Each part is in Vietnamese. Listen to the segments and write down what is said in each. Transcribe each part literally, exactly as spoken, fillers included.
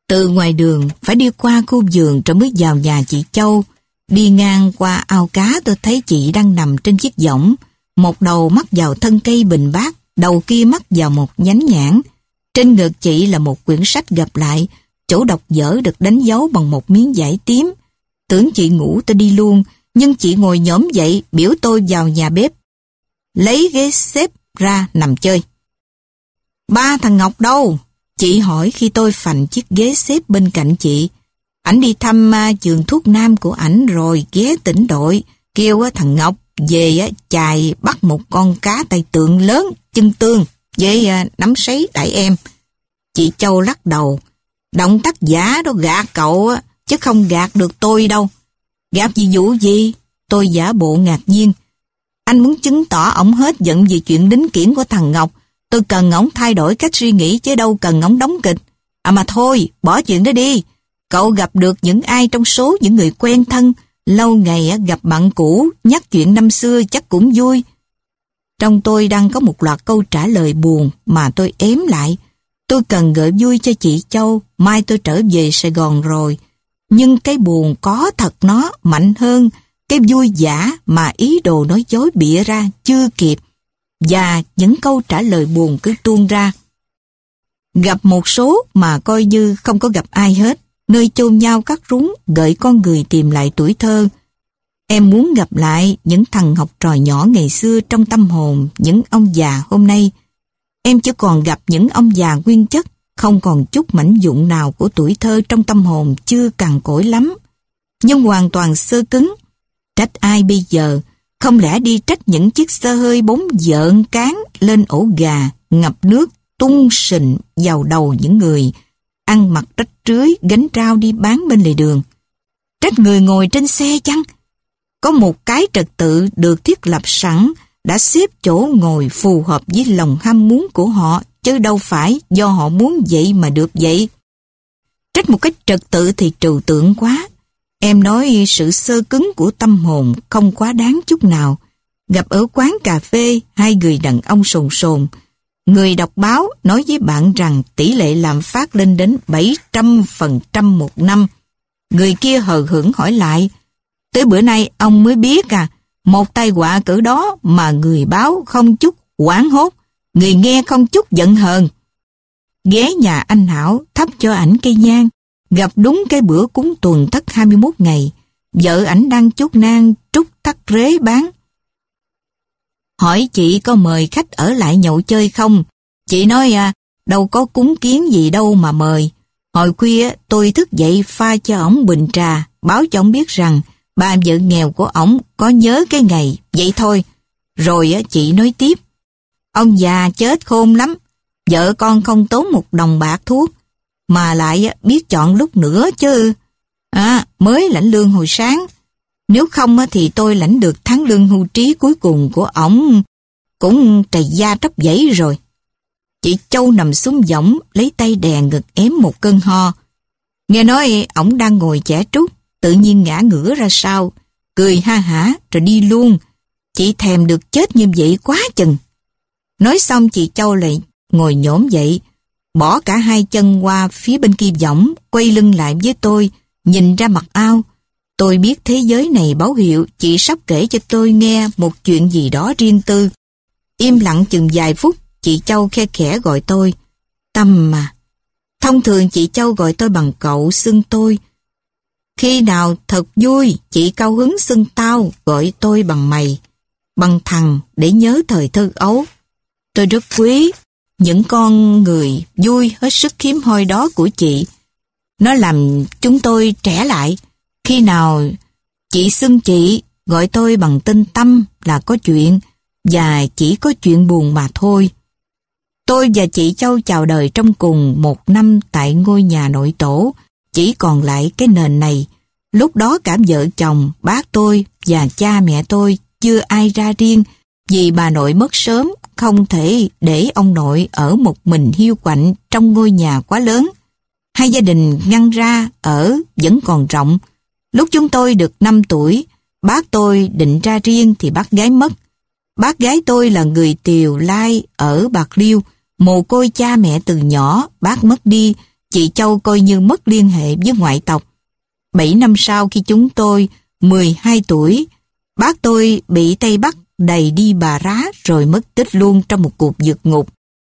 Từ ngoài đường phải đi qua khu vườn rồi mới vào nhà chị Châu. Đi ngang qua ao cá tôi thấy chị đang nằm trên chiếc võng, một đầu mắc vào thân cây bình bát, đầu kia mắc vào một nhánh nhãn. Trên ngực chị là một quyển sách gập lại, chỗ đọc dở được đánh dấu bằng một miếng vải tím. Tưởng chị ngủ tôi đi luôn, nhưng chị ngồi nhổm dậy biểu tôi vào nhà bếp, lấy ghế xếp ra nằm chơi. Ba thằng Ngọc đâu? Chị hỏi khi tôi phành chiếc ghế xếp bên cạnh chị. Ảnh đi thăm uh, trường thuốc nam của ảnh rồi ghé tỉnh đội, kêu uh, thằng Ngọc về uh, chài bắt một con cá tai tượng lớn chân tương với uh, nắm sấy đại em. Chị Châu lắc đầu. Động tác giả đó gạt cậu uh, chứ không gạt được tôi đâu. Gạt gì vụ gì? Tôi giả bộ ngạc nhiên. Anh muốn chứng tỏ ổng hết giận vì chuyện đính kiển của thằng Ngọc. Tôi cần ổng thay đổi cách suy nghĩ chứ đâu cần ổng đóng kịch. À mà thôi, bỏ chuyện đó đi. Cậu gặp được những ai trong số những người quen thân, lâu ngày gặp bạn cũ, nhắc chuyện năm xưa chắc cũng vui. Trong tôi đang có một loạt câu trả lời buồn mà tôi ém lại. Tôi cần gợi vui cho chị Châu, mai tôi trở về Sài Gòn rồi. Nhưng cái buồn có thật nó mạnh hơn cái vui giả mà ý đồ nói dối bịa ra chưa kịp. Và những câu trả lời buồn cứ tuôn ra. Gặp một số mà coi như không có gặp ai hết, nơi chôn nhau cắt rúng gợi con người tìm lại tuổi thơ. Em muốn gặp lại những thằng học trò nhỏ ngày xưa trong tâm hồn những ông già hôm nay. Em chỉ còn gặp những ông già nguyên chất, không còn chút mảnh vụn nào của tuổi thơ trong tâm hồn chưa cằn cỗi lắm, nhưng hoàn toàn xơ cứng. Trách ai bây giờ? Không lẽ đi trách những chiếc xe hơi bóng dợn cán lên ổ gà, ngập nước, tung sình vào đầu những người ăn mặc rách rưới gánh rau đi bán bên lề đường? Trách người ngồi trên xe chăng? Có một cái trật tự được thiết lập sẵn đã xếp chỗ ngồi phù hợp với lòng ham muốn của họ, chứ đâu phải do họ muốn vậy mà được vậy. Trách một cái trật tự thì trừu tượng quá. Em nói sự xơ cứng của tâm hồn không quá đáng chút nào. Gặp ở quán cà phê hai người đàn ông sồn sồn. Người đọc báo nói với bạn rằng tỷ lệ lạm phát lên đến bảy trăm phần trăm một năm. Người kia hờ hững hỏi lại, tới bữa nay ông mới biết à, một tai họa cỡ đó mà người báo không chút hoảng hốt, người nghe không chút giận hờn. Ghé nhà anh Hảo thắp cho ảnh cây nhang, gặp đúng cái bữa cúng tuần thất hai mươi mốt ngày, vợ ảnh đang chốt nang trút thắt rế bán. Hỏi chị có mời khách ở lại nhậu chơi không? Chị nói à, đâu có cúng kiến gì đâu mà mời. Hồi khuya tôi thức dậy pha cho ổng bình trà, báo cho ổng biết rằng bà vợ nghèo của ổng có nhớ cái ngày, vậy thôi. Rồi chị nói tiếp, ông già chết khôn lắm, vợ con không tốn một đồng bạc thuốc, mà lại biết chọn lúc nữa chứ. À, mới lãnh lương hồi sáng. Nếu không thì tôi lãnh được tháng lương hưu trí cuối cùng của ổng cũng trầy da tróc dãy rồi. Chị Châu nằm xuống võng, lấy tay đè ngực ém một cơn ho. Nghe nói ổng đang ngồi chẻ trúc, tự nhiên ngã ngửa ra sau, cười ha hả rồi đi luôn. Chị thèm được chết như vậy quá chừng. Nói xong chị Châu lại ngồi nhổm dậy, bỏ cả hai chân qua phía bên kia võng, quay lưng lại với tôi, nhìn ra mặt ao. Tôi biết thế giới này báo hiệu chị sắp kể cho tôi nghe một chuyện gì đó riêng tư. Im lặng chừng vài phút, chị Châu khe khẽ gọi tôi. Tâm mà. Thông thường chị Châu gọi tôi bằng cậu, xưng tôi. Khi nào thật vui, chị cao hứng xưng tao, gọi tôi bằng mày, bằng thằng để nhớ thời thơ ấu. Tôi rất quý những con người vui hết sức hiếm hoi đó của chị. Nó làm chúng tôi trẻ lại. Khi nào chị xưng chị, gọi tôi bằng tên Tâm là có chuyện, và chỉ có chuyện buồn mà thôi. Tôi và chị Châu chào đời trong cùng một năm tại ngôi nhà nội tổ, chỉ còn lại cái nền này. Lúc đó cả vợ chồng, bác tôi và cha mẹ tôi chưa ai ra riêng, vì bà nội mất sớm, không thể để ông nội ở một mình hiu quạnh trong ngôi nhà quá lớn. Hai gia đình ngăn ra ở vẫn còn rộng. Lúc chúng tôi được năm tuổi, bác tôi định ra riêng thì bác gái mất. Bác gái tôi là người Tiều Lai ở Bạc Liêu, mồ côi cha mẹ từ nhỏ, bác mất đi chị Châu coi như mất liên hệ với ngoại tộc. Bảy năm sau khi chúng tôi mười hai tuổi, bác tôi bị Tây Bắc đầy đi Bà Rá rồi mất tích luôn trong một cuộc vượt ngục.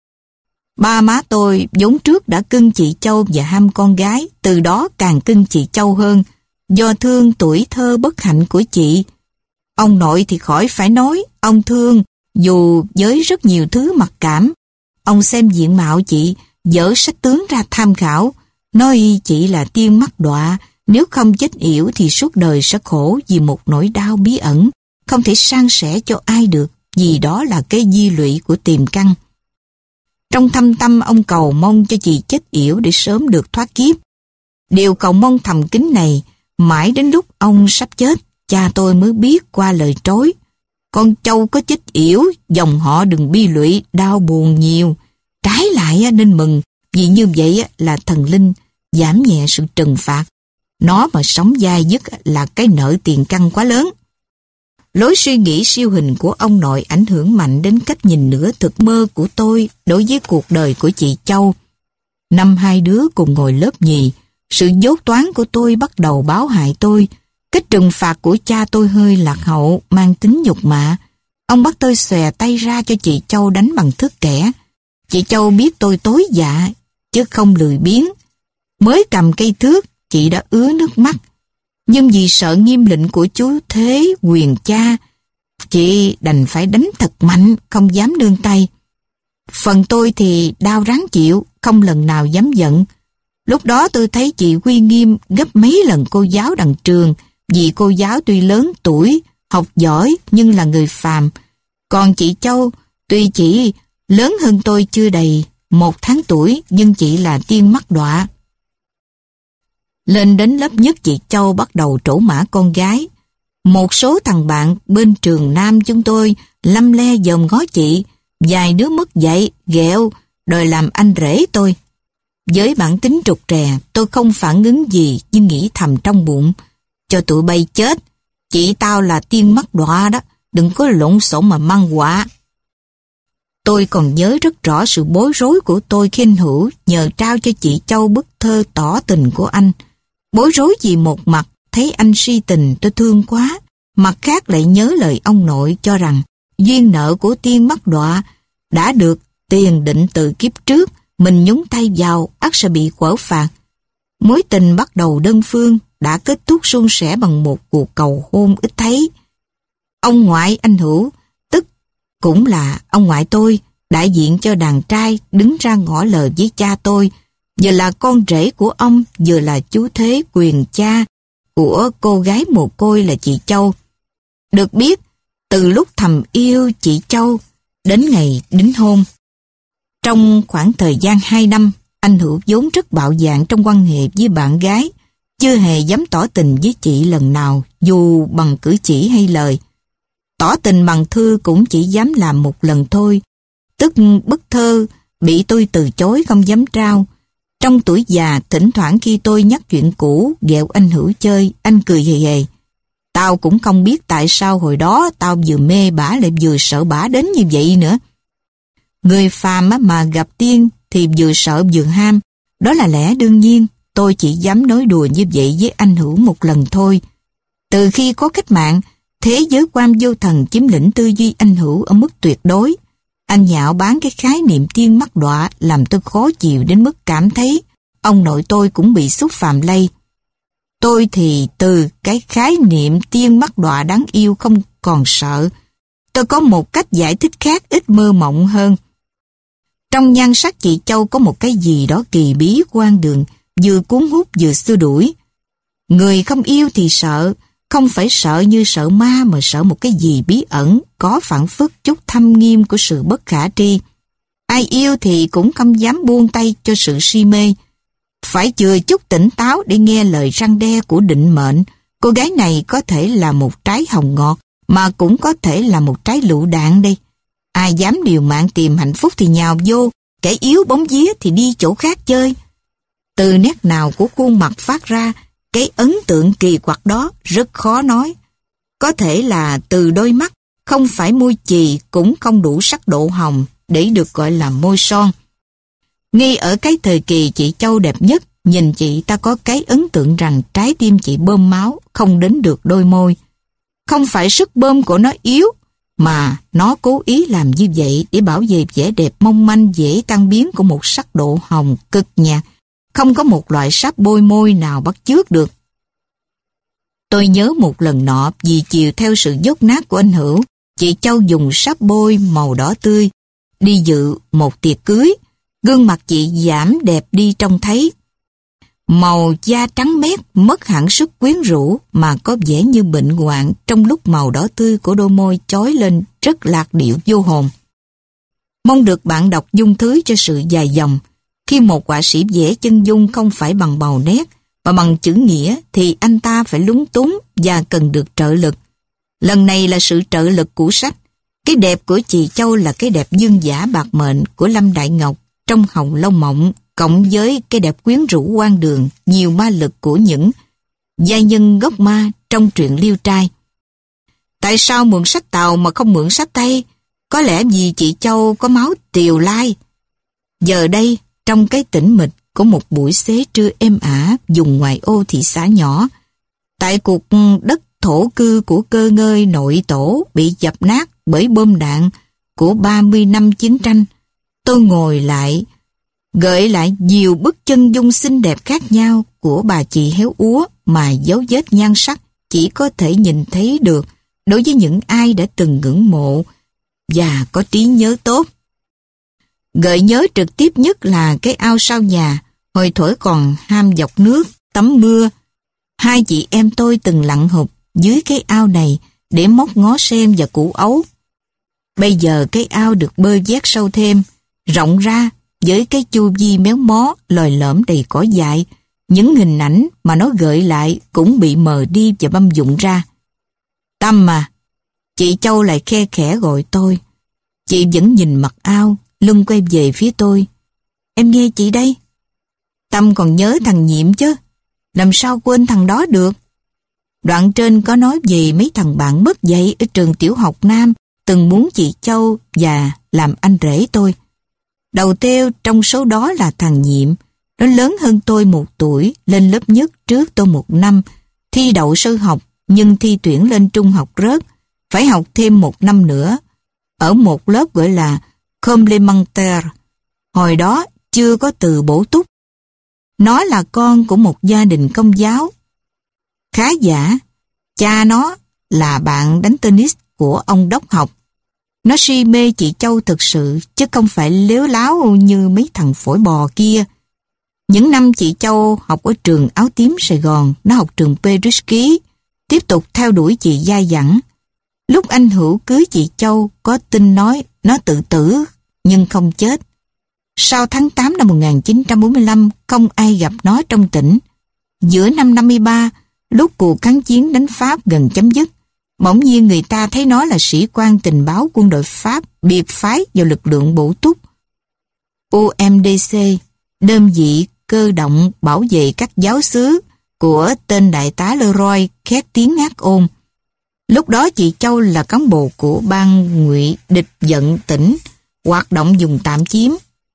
Ba má tôi vốn trước đã cưng chị Châu và ham con gái, từ đó càng cưng chị Châu hơn, do thương tuổi thơ bất hạnh của chị. Ông nội thì khỏi phải nói, ông thương dù với rất nhiều thứ mặc cảm. Ông xem diện mạo chị, dở sách tướng ra tham khảo, nói chị là tiên mắc đọa, nếu không chết yểu thì suốt đời sẽ khổ vì một nỗi đau bí ẩn, không thể san sẻ cho ai được, vì đó là cái di lụy của tiềm căn. Trong thâm tâm ông cầu mong cho chị chết yểu để sớm được thoát kiếp. Điều cầu mong thầm kín này, mãi đến lúc ông sắp chết, cha tôi mới biết qua lời trối. Con Châu có chết yểu, dòng họ đừng bi lụy, đau buồn nhiều. Trái lại nên mừng, vì như vậy là thần linh giảm nhẹ sự trừng phạt. Nó mà sống dai dứt là cái nợ tiền căn quá lớn. Lối suy nghĩ siêu hình của ông nội ảnh hưởng mạnh đến cách nhìn nửa thực mơ của tôi đối với cuộc đời của chị Châu. Năm hai đứa cùng ngồi lớp nhì, sự dốt toán của tôi bắt đầu báo hại tôi. Cách trừng phạt của cha tôi hơi lạc hậu, mang tính nhục mạ. Ông bắt tôi xòe tay ra cho chị Châu đánh bằng thước kẻ. Chị Châu biết tôi tối dạ, chứ không lười biếng. Mới cầm cây thước, chị đã ứa nước mắt. Nhưng vì sợ nghiêm lệnh của chú Thế quyền cha, chị đành phải đánh thật mạnh, không dám nương tay. Phần tôi thì đau ráng chịu, không lần nào dám giận. Lúc đó tôi thấy chị uy nghiêm gấp mấy lần cô giáo đằng trường, vì cô giáo tuy lớn tuổi, học giỏi nhưng là người phàm. Còn chị Châu tuy chỉ lớn hơn tôi chưa đầy một tháng tuổi, nhưng chị là tiên mắc đọa. Lên đến lớp nhất, chị Châu bắt đầu trổ mã con gái. Một số thằng bạn bên trường Nam chúng tôi lăm le dòm ngó chị, vài đứa mất dạy, ghẹo, đòi làm anh rể tôi. Với bản tính trục trè, tôi không phản ứng gì nhưng nghĩ thầm trong bụng, cho tụi bay chết, chị tao là tiên mắc đọa đó, đừng có lộn xộn mà mang họa. Tôi còn nhớ rất rõ sự bối rối của tôi khi anh Hữu nhờ trao cho chị Châu bức thơ tỏ tình của anh. Bối rối vì một mặt thấy anh si tình tôi thương quá, mặt khác lại nhớ lời ông nội cho rằng duyên nợ của tiên mắc đọa đã được tiền định từ kiếp trước, mình nhúng tay vào ắt sẽ bị quở phạt. Mối tình bắt đầu đơn phương đã kết thúc suôn sẻ bằng một cuộc cầu hôn ít thấy. Ông ngoại anh Hữu, tức cũng là ông ngoại tôi, đại diện cho đàn trai đứng ra ngỏ lời với cha tôi, vừa là con rể của ông, vừa là chú Thế quyền cha của cô gái mồ côi là chị Châu. Được biết, từ lúc thầm yêu chị Châu đến ngày đính hôn, trong khoảng thời gian hai năm, anh Hữu vốn rất bạo dạn trong quan hệ với bạn gái, chưa hề dám tỏ tình với chị lần nào, dù bằng cử chỉ hay lời. Tỏ tình bằng thư cũng chỉ dám làm một lần thôi, tức bức thơ bị tôi từ chối không dám trao. Trong tuổi già, thỉnh thoảng khi tôi nhắc chuyện cũ, ghẹo anh Hữu chơi, anh cười hề hề. Tao cũng không biết tại sao hồi đó tao vừa mê bả lại vừa sợ bả đến như vậy nữa. Người phàm mà gặp tiên thì vừa sợ vừa ham, đó là lẽ đương nhiên. Tôi chỉ dám nói đùa như vậy với anh Hữu một lần thôi. Từ khi có cách mạng, thế giới quan vô thần chiếm lĩnh tư duy anh Hữu ở mức tuyệt đối. Anh nhạo báng cái khái niệm tiên mắc đọa làm tôi khó chịu đến mức cảm thấy ông nội tôi cũng bị xúc phạm lây. Tôi thì từ cái khái niệm tiên mắc đọa đáng yêu không còn sợ. Tôi có một cách giải thích khác ít mơ mộng hơn. Trong nhan sắc chị Châu có một cái gì đó kỳ bí quan đường, vừa cuốn hút vừa xua đuổi. Người không yêu thì sợ, không phải sợ như sợ ma mà sợ một cái gì bí ẩn, có phản phất chút thâm nghiêm của sự bất khả tri. Ai yêu thì cũng không dám buông tay cho sự si mê. Phải chừa chút tỉnh táo để nghe lời răn đe của định mệnh. Cô gái này có thể là một trái hồng ngọt, mà cũng có thể là một trái lựu đạn đây. Ai dám liều mạng tìm hạnh phúc thì nhào vô, kẻ yếu bóng vía thì đi chỗ khác chơi. Từ nét nào của khuôn mặt phát ra, cái ấn tượng kỳ quặc đó rất khó nói. Có thể là từ đôi mắt, không phải môi chì cũng không đủ sắc độ hồng để được gọi là môi son. Ngay ở cái thời kỳ chị Châu đẹp nhất, nhìn chị ta có cái ấn tượng rằng trái tim chị bơm máu, không đến được đôi môi. Không phải sức bơm của nó yếu, mà nó cố ý làm như vậy để bảo vệ vẻ đẹp mong manh dễ tan biến của một sắc độ hồng cực nhạt. Không có một loại sáp bôi môi nào bắt chước được. Tôi nhớ một lần nọ, vì chiều theo sự dốt nát của anh Hữu, chị Châu dùng sáp bôi màu đỏ tươi, đi dự một tiệc cưới. Gương mặt chị giảm đẹp đi trông thấy. Màu da trắng mét mất hẳn sức quyến rũ mà có vẻ như bệnh hoạn, trong lúc màu đỏ tươi của đôi môi chói lên rất lạc điệu vô hồn. Mong được bạn đọc dung thứ cho sự dài dòng. Khi một họa sĩ vẽ chân dung không phải bằng màu nét mà bằng chữ nghĩa thì anh ta phải lúng túng và cần được trợ lực. Lần này là sự trợ lực của sách. Cái đẹp của chị Châu là cái đẹp dương dã bạc mệnh của Lâm Đại Ngọc trong Hồng Lâu Mộng, cộng với cái đẹp quyến rũ hoang đường, nhiều ma lực của những giai nhân gốc ma trong truyện Liêu Trai. Tại sao mượn sách Tàu mà không mượn sách Tây? Có lẽ vì chị Châu có máu Tiều Lai. Giờ đây, trong cái tĩnh mịch của một buổi xế trưa êm ả vùng ngoại ô thị xã nhỏ, tại cuộc đất thổ cư của cơ ngơi nội tổ bị dập nát bởi bom đạn của ba mươi năm chiến tranh, tôi ngồi lại, gợi lại nhiều bức chân dung xinh đẹp khác nhau của bà chị héo úa mà dấu vết nhan sắc chỉ có thể nhìn thấy được đối với những ai đã từng ngưỡng mộ và có trí nhớ tốt. Gợi nhớ trực tiếp nhất là cái ao sau nhà, hồi thổi còn ham dọc nước, tắm mưa. Hai chị em tôi từng lặn hụp dưới cái ao này để móc ngó sen và củ ấu. Bây giờ cái ao được bơi vét sâu thêm, rộng ra với cái chu vi méo mó, lồi lõm đầy cỏ dại. Những hình ảnh mà nó gợi lại cũng bị mờ đi và băm vụn ra. Tâm mà, chị Châu lại khe khẽ gọi tôi. Chị vẫn nhìn mặt ao, lưng quay về phía tôi. Em nghe chị đây. Tâm còn nhớ thằng Nhiệm chứ, làm sao quên thằng đó được. Đoạn trên có nói về mấy thằng bạn mất dạy ở trường tiểu học Nam từng muốn chị Châu và làm anh rể tôi. Đầu tiêu trong số đó là thằng Nhiệm. Nó lớn hơn tôi một tuổi, lên lớp nhất trước tôi một năm, thi đậu sơ học nhưng thi tuyển lên trung học rớt, phải học thêm một năm nữa, ở một lớp gọi là complémentaire. Hồi đó chưa có từ bổ túc. Nó là con của một gia đình công giáo. Khá giả, cha nó là bạn đánh tennis của ông đốc học. Nó si mê chị Châu thực sự, chứ không phải lếu láo như mấy thằng phổi bò kia. Những năm chị Châu học ở trường Áo Tím Sài Gòn, nó học trường Perisky, tiếp tục theo đuổi chị dai dẳng. Lúc anh Hữu cưới chị Châu, có tin nói nó tự tử, nhưng không chết. Sau tháng tám năm một nghìn chín trăm bốn mươi lăm, không ai gặp nó trong tỉnh. Giữa năm năm mươi ba, lúc cuộc kháng chiến đánh Pháp gần chấm dứt, bỗng nhiên người ta thấy nó là sĩ quan tình báo quân đội Pháp biệt phái vào lực lượng bổ túc. u em đê xê, đơn vị cơ động bảo vệ các giáo xứ của tên đại tá Leroy, khét tiếng ác ôn. Lúc đó chị Châu là cán bộ của ban ngụy địch vận tỉnh, hoạt động dùng tạm chiếm.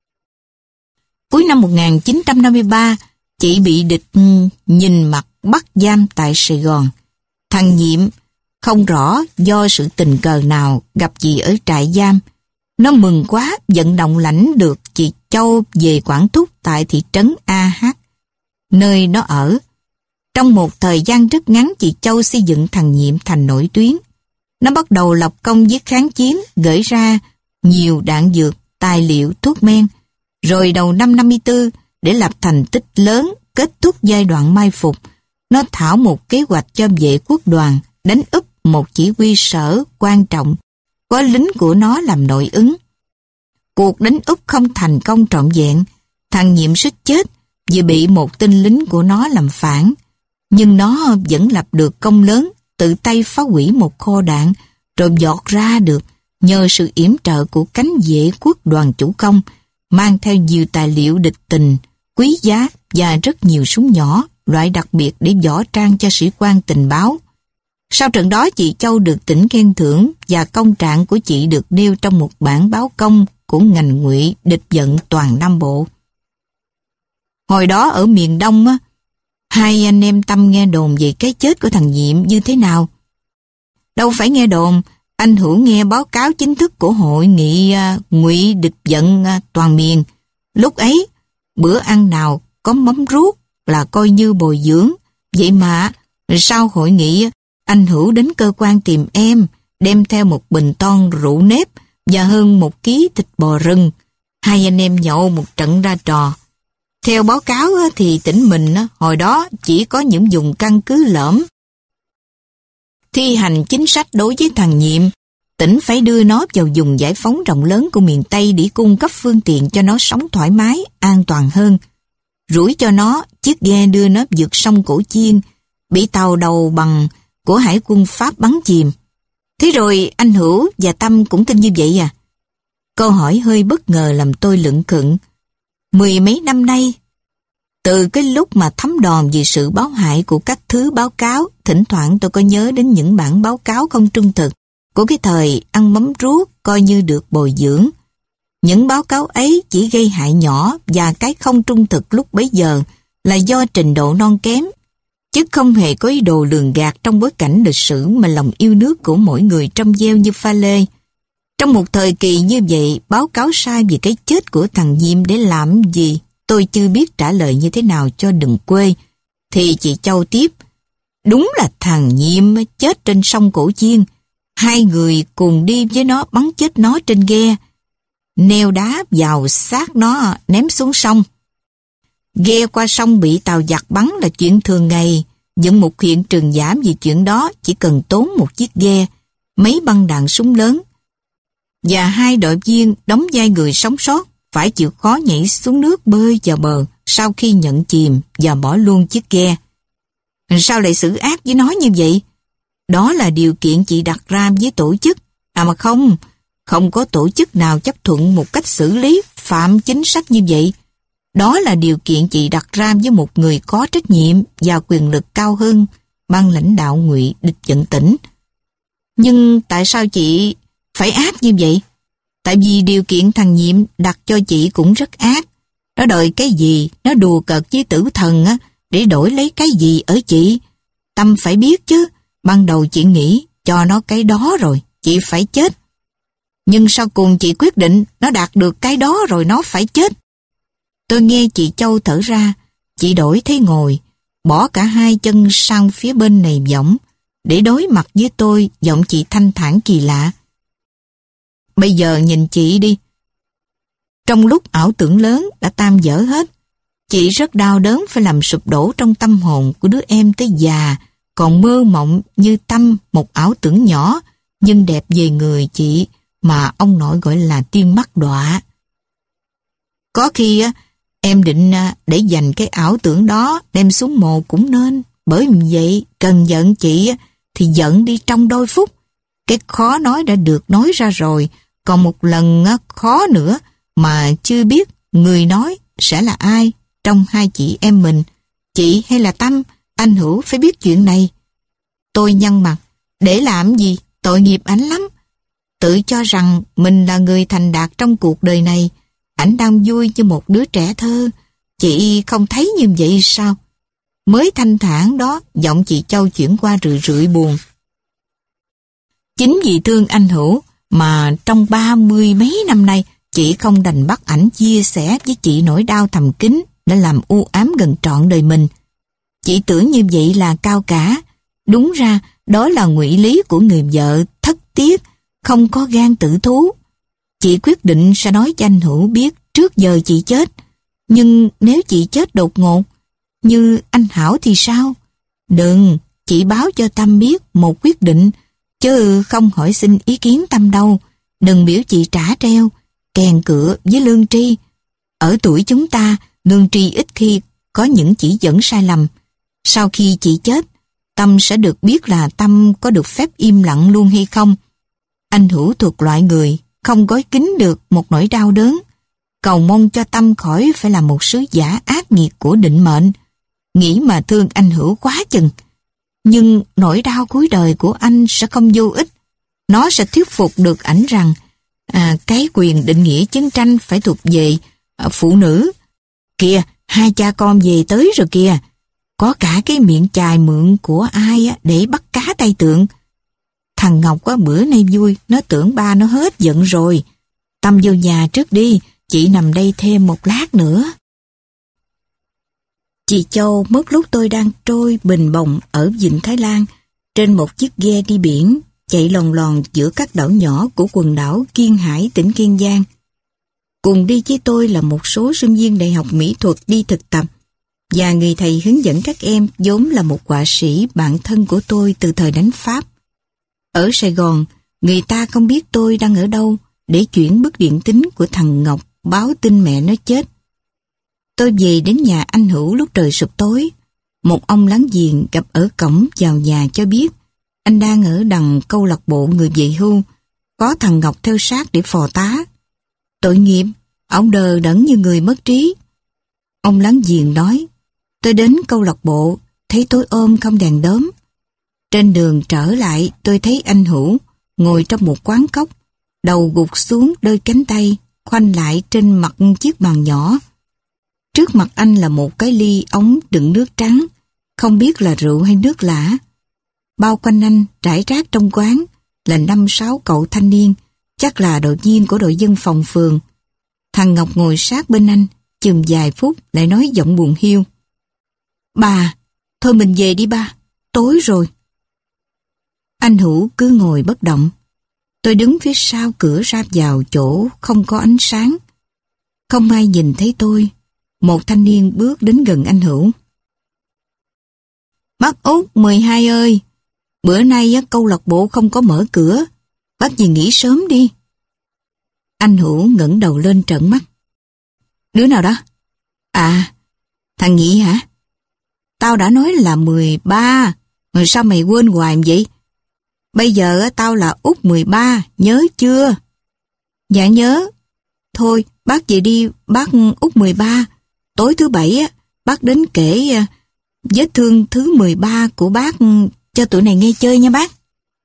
Cuối năm một nghìn chín trăm năm mươi ba, chị bị địch nhìn mặt bắt giam tại Sài Gòn. Thằng Nhiệm không rõ do sự tình cờ nào gặp chị ở trại giam. Nó mừng quá vận động lãnh được chị Châu về quản thúc tại thị trấn a hát, nơi nó ở. Trong một thời gian rất ngắn, chị Châu xây dựng thằng Nhiệm thành nổi tuyến. Nó bắt đầu lập công với kháng chiến, gửi ra nhiều đạn dược, tài liệu, thuốc men. Rồi đầu năm năm mươi tư, để lập thành tích lớn, kết thúc giai đoạn mai phục, nó thảo một kế hoạch cho vệ quốc đoàn, đánh úp một chỉ huy sở quan trọng, có lính của nó làm nội ứng. Cuộc đánh úp không thành công trọn vẹn, thằng Nhiệm suýt chết vì bị một tên lính của nó làm phản. Nhưng nó vẫn lập được công lớn, tự tay phá hủy một kho đạn, rồi dọt ra được nhờ sự yểm trợ của cánh vệ quốc đoàn chủ công, mang theo nhiều tài liệu địch tình, quý giá và rất nhiều súng nhỏ, loại đặc biệt để võ trang cho sĩ quan tình báo. Sau trận đó, chị Châu được tỉnh khen thưởng và công trạng của chị được nêu trong một bản báo công của ngành ngụy địch vận toàn Nam Bộ. Hồi đó ở miền Đông á, hai anh em Tâm nghe đồn về cái chết của thằng Nhiệm như thế nào. Đâu phải nghe đồn, anh Hữu nghe báo cáo chính thức của hội nghị uh, ngụy địch vận uh, toàn miền. Lúc ấy, bữa ăn nào có mắm ruốc là coi như bồi dưỡng. Vậy mà, sau hội nghị, anh Hữu đến cơ quan tìm em, đem theo một bình ton rượu nếp và hơn một ký thịt bò rừng. Hai anh em nhậu một trận ra trò. Theo báo cáo thì tỉnh mình hồi đó chỉ có những vùng căn cứ lõm. Thi hành chính sách đối với thằng Nhiệm, tỉnh phải đưa nó vào vùng giải phóng rộng lớn của miền Tây để cung cấp phương tiện cho nó sống thoải mái, an toàn hơn. Rủi cho nó chiếc ghe đưa nó vượt sông Cổ Chiên, bị tàu đầu bằng của hải quân Pháp bắn chìm. Thế rồi anh Hữu và Tâm cũng tin như vậy à? Câu hỏi hơi bất ngờ làm tôi lững khựng. Mười mấy năm nay, từ cái lúc mà thấm đòn vì sự báo hại của các thứ báo cáo, thỉnh thoảng tôi có nhớ đến những bản báo cáo không trung thực của cái thời ăn mắm ruốc coi như được bồi dưỡng. Những báo cáo ấy chỉ gây hại nhỏ và cái không trung thực lúc bấy giờ là do trình độ non kém, chứ không hề có ý đồ lường gạt trong bối cảnh lịch sử mà lòng yêu nước của mỗi người trong gieo như pha lê. Trong một thời kỳ như vậy, báo cáo sai về cái chết của thằng Nhiệm để làm gì? Tôi chưa biết trả lời như thế nào cho đừng quê. Thì chị Châu tiếp, đúng là thằng Nhiệm chết trên sông Cổ Chiên. Hai người cùng đi với nó bắn chết nó trên ghe, neo đá vào xác nó ném xuống sông. Ghe qua sông bị tàu giặc bắn là chuyện thường ngày. Dựng một hiện trường giả về chuyện đó chỉ cần tốn một chiếc ghe, mấy băng đạn súng lớn, và hai đội viên đóng vai người sống sót phải chịu khó nhảy xuống nước bơi vào bờ sau khi nhận chìm và bỏ luôn chiếc ghe. Sao lại xử ác với nó như vậy? Đó là điều kiện chị đặt ra với tổ chức. À mà không, không có tổ chức nào chấp thuận một cách xử lý phạm chính sách như vậy. Đó là điều kiện chị đặt ra với một người có trách nhiệm và quyền lực cao hơn ban lãnh đạo ngụy địch vận tỉnh. Nhưng tại sao chị phải ác như vậy? Tại vì điều kiện thằng Nhiệm đặt cho chị cũng rất ác. Nó đòi cái gì, nó đùa cợt với tử thần á, để đổi lấy cái gì ở chị. Tâm phải biết chứ, ban đầu chị nghĩ cho nó cái đó rồi, chị phải chết. Nhưng sau cùng chị quyết định nó đạt được cái đó rồi nó phải chết. Tôi nghe chị Châu thở ra, chị đổi thế ngồi, bỏ cả hai chân sang phía bên này võng, để đối mặt với tôi, giọng chị thanh thản kỳ lạ. Bây giờ nhìn chị đi. Trong lúc ảo tưởng lớn đã tan vỡ hết, chị rất đau đớn phải làm sụp đổ trong tâm hồn của đứa em tới già, còn mơ mộng như Tâm một ảo tưởng nhỏ nhưng đẹp về người chị mà ông nội gọi là tiên mắt đọa. Có khi á, em định để dành cái ảo tưởng đó đem xuống mồ cũng nên, bởi vậy cần giận chị thì giận đi trong đôi phút. Cái khó nói đã được nói ra rồi, còn một lần khó nữa mà chưa biết người nói sẽ là ai trong hai chị em mình, chị hay là Tâm. Anh Hữu phải biết chuyện này. Tôi nhăn mặt, để làm gì, tội nghiệp ảnh lắm. Tự cho rằng mình là người thành đạt trong cuộc đời này, ảnh đang vui như một đứa trẻ thơ. Chị không thấy như vậy sao? Mới thanh thản đó, giọng chị Châu chuyển qua rười rượi buồn. Chính vì thương anh Hữu mà trong ba mươi mấy năm nay chị không đành bắt ảnh chia sẻ với chị nỗi đau thầm kín đã làm u ám gần trọn đời mình. Chị tưởng như vậy là cao cả. Đúng ra đó là ngụy lý của người vợ thất tiếc, không có gan tự thú. Chị quyết định sẽ nói cho anh Hữu biết trước giờ chị chết. Nhưng nếu chị chết đột ngột như anh Hảo thì sao? Đừng, chị báo cho Tâm biết một quyết định, chứ không hỏi xin ý kiến Tâm đâu. Đừng biểu chị trả treo, kèn cựa với lương tri. Ở tuổi chúng ta, lương tri ít khi có những chỉ dẫn sai lầm. Sau khi chị chết, Tâm sẽ được biết là Tâm có được phép im lặng luôn hay không. Anh Hữu thuộc loại người không gói kín được một nỗi đau đớn. Cầu mong cho Tâm khỏi phải là một sứ giả ác nghiệt của định mệnh. Nghĩ mà thương anh Hữu quá chừng. Nhưng nỗi đau cuối đời của anh sẽ không vô ích. Nó sẽ thuyết phục được ảnh rằng à, cái quyền định nghĩa chiến tranh phải thuộc về à, phụ nữ. Kìa, hai cha con về tới rồi kìa. Có cả cái miệng chài mượn của ai á để bắt cá tay tượng. Thằng Ngọc á bữa nay vui, nó tưởng ba nó hết giận rồi. Tâm vô nhà trước đi, chị nằm đây thêm một lát nữa. Chị Châu mất lúc tôi đang trôi bình bồng ở vịnh Thái Lan, trên một chiếc ghe đi biển, chạy lòn lòn giữa các đảo nhỏ của quần đảo Kiên Hải, tỉnh Kiên Giang. Cùng đi với tôi là một số sinh viên đại học mỹ thuật đi thực tập, và người thầy hướng dẫn các em vốn là một họa sĩ bạn thân của tôi từ thời đánh Pháp. Ở Sài Gòn, người ta không biết tôi đang ở đâu để chuyển bức điện tín của thằng Ngọc báo tin mẹ nó chết. Tôi về đến nhà anh Hữu lúc trời sụp tối. Một ông láng giềng gặp ở cổng vào nhà cho biết anh đang ở đằng câu lạc bộ người về hưu, có thằng Ngọc theo sát để phò tá. Tội nghiệp, ông đờ đẫn như người mất trí. Ông láng giềng nói, tôi đến câu lạc bộ, thấy tối ôm không đèn đóm. Trên đường trở lại tôi thấy anh Hữu ngồi trong một quán cóc, đầu gục xuống đôi cánh tay, khoanh lại trên mặt chiếc bàn nhỏ. Trước mặt anh là một cái ly ống đựng nước trắng, không biết là rượu hay nước lã. Bao quanh anh rải rác trong quán là năm sáu cậu thanh niên, chắc là đội viên của đội dân phòng phường. Thằng Ngọc ngồi sát bên anh, chừng vài phút lại nói giọng buồn hiu. Bà, thôi mình về đi ba, tối rồi. Anh Hữu cứ ngồi bất động. Tôi đứng phía sau cửa ra vào chỗ không có ánh sáng. Không ai nhìn thấy tôi. Một thanh niên bước đến gần anh Hữu. Bác Út mười hai ơi, bữa nay câu lạc bộ không có mở cửa, bác về nghỉ sớm đi. Anh Hữu ngẩng đầu lên trợn mắt. Đứa nào đó? À, thằng Nhị hả? Tao đã nói là mười ba, rồi sao mày quên hoài vậy? Bây giờ tao là Út mười ba, nhớ chưa? Dạ nhớ. Thôi, bác về đi, bác Út mười ba. Tối thứ bảy, bác đến kể vết thương thứ mười ba của bác cho tụi này nghe chơi nha bác.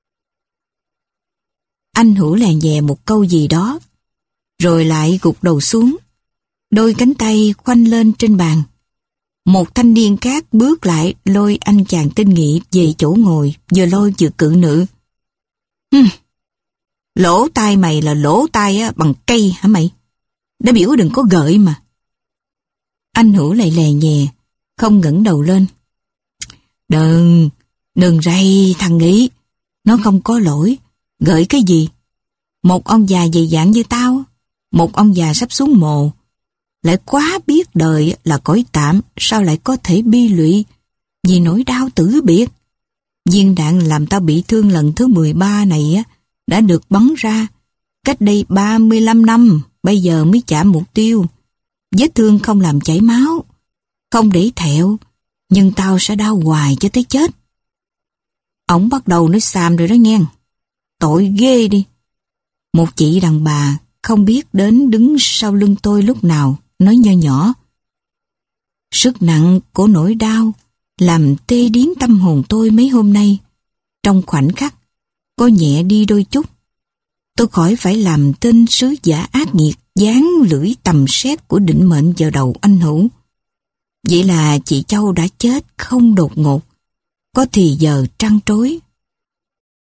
Anh Hữu lè nhẹ một câu gì đó, rồi lại gục đầu xuống, đôi cánh tay khoanh lên trên bàn. Một thanh niên khác bước lại lôi anh chàng tinh nghị về chỗ ngồi, vừa lôi vừa cự nữ. Hừm, lỗ tai mày là lỗ tai bằng cây hả mày? Đã biểu đừng có gợi mà. Anh Hữu lại lè nhè, không ngẩng đầu lên. Đừng, đừng rầy thằng Nghị, nó không có lỗi, gợi cái gì? Một ông già dày dạn như tao, một ông già sắp xuống mồ, lại quá biết đời là cõi tạm, sao lại có thể bi lụy vì nỗi đau tử biệt. Viên đạn làm tao bị thương lần thứ mười ba này á đã được bắn ra cách đây ba mươi lăm năm, bây giờ mới chạm mục tiêu. Vết thương không làm chảy máu, không để thẹo, nhưng tao sẽ đau hoài cho tới chết. Ổng bắt đầu nói xàm rồi đó nghe. Tội ghê đi. Một chị đàn bà không biết đến đứng sau lưng tôi lúc nào, nói nho nhỏ. Sức nặng của nỗi đau làm tê điếng tâm hồn tôi mấy hôm nay. Trong khoảnh khắc, có nhẹ đi đôi chút. Tôi khỏi phải làm tên sứ giả ác nghiệt dán lưỡi tầm xét của định mệnh vào đầu anh Hữu. Vậy là chị Châu đã chết không đột ngột, có thì giờ trăn trối.